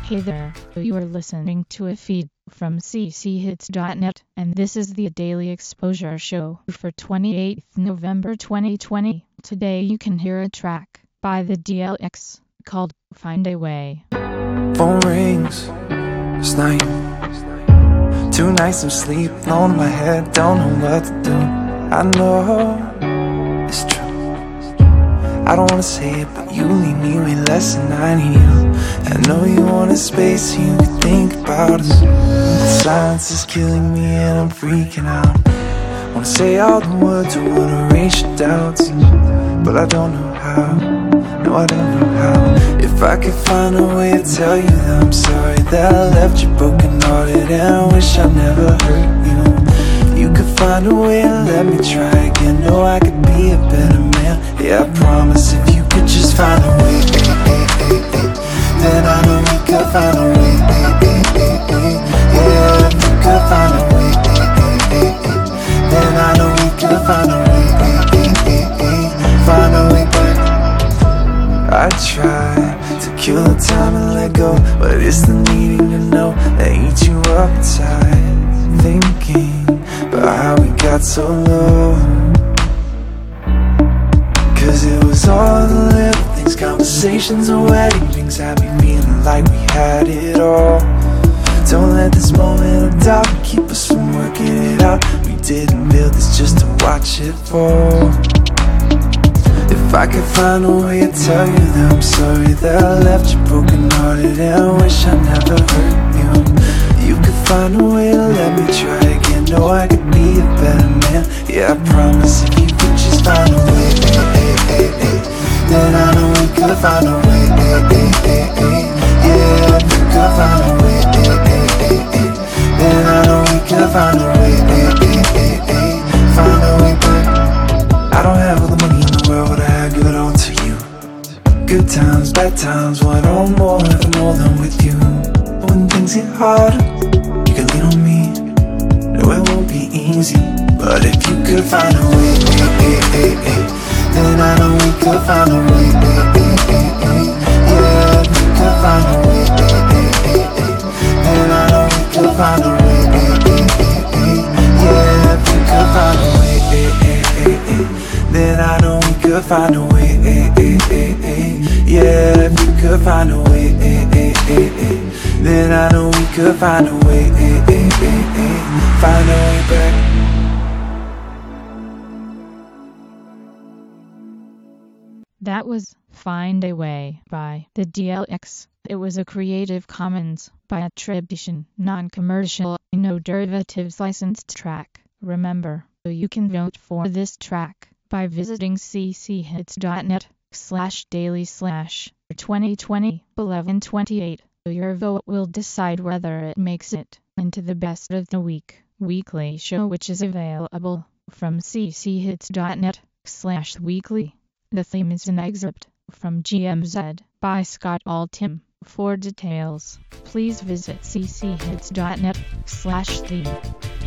Hey there, you are listening to a feed from cchits.net, and this is the Daily Exposure Show for 28th November 2020. Today you can hear a track by the DLX called Find a Way. Phone rings, it's night. 2 nights of sleep, alone in my head, don't know what to do. I know it's true, I don't wanna say it, but you need me way less than I need you. I know you want a space so you can think about us. The silence is killing me and I'm freaking out. Wanna say all the words, I wanna erase your doubts, but I don't know how, no I don't know how. If I could find a way to tell you that I'm sorry that I left you broken hearted, and I wish I never hurt you. You could find a way to let me try again, know I could be a better man. Yeah, I promise if you could just find a way, then I know we could find a way. Yeah, if you could find a way, then I know we could find a way. Find a way back. I try to kill the time and let go, but it's the needing to know that eats you up inside. Thinking about how we got so low, 'cause it was all the little things, conversations and wedding rings had me feeling like we had it all. Don't let this moment of doubt keep us from working it out. We didn't build this just to watch it fall. If I could find a way to tell you that I'm sorry that I left you broken hearted, and I wish I never hurt you. You could find a way to let me try again, know I could be a better man. Yeah, I promise if you could just find a way, then I know we could find a way. Yeah, if you could find a way, then I know we could find a way. Find a way back. I don't have all the money in the world, but I give it all to you. Good times, bad times, want all more if I'm all done with you. But when things get harder, you can lean on me. No, it won't be easy, but if you could find a way, then I know we could find a way. Yeah, if you could find a way, then I know we could find a way. Yeah, if you could find a way, then I know we could find a way. Yeah, if you could find a way, then I know we could find a way. Find a way back. That was Find a Way by the DLX. It was a Creative Commons by attribution, non-commercial, no derivatives licensed track. Remember, you can vote for this track by visiting cchits.net/daily/2020-1128. Your vote will decide whether it makes it into the best of the week weekly show, which is available from cchits.net/weekly. The theme is an excerpt from GMZ by Scott Altham. For details, please visit cchits.net/theme.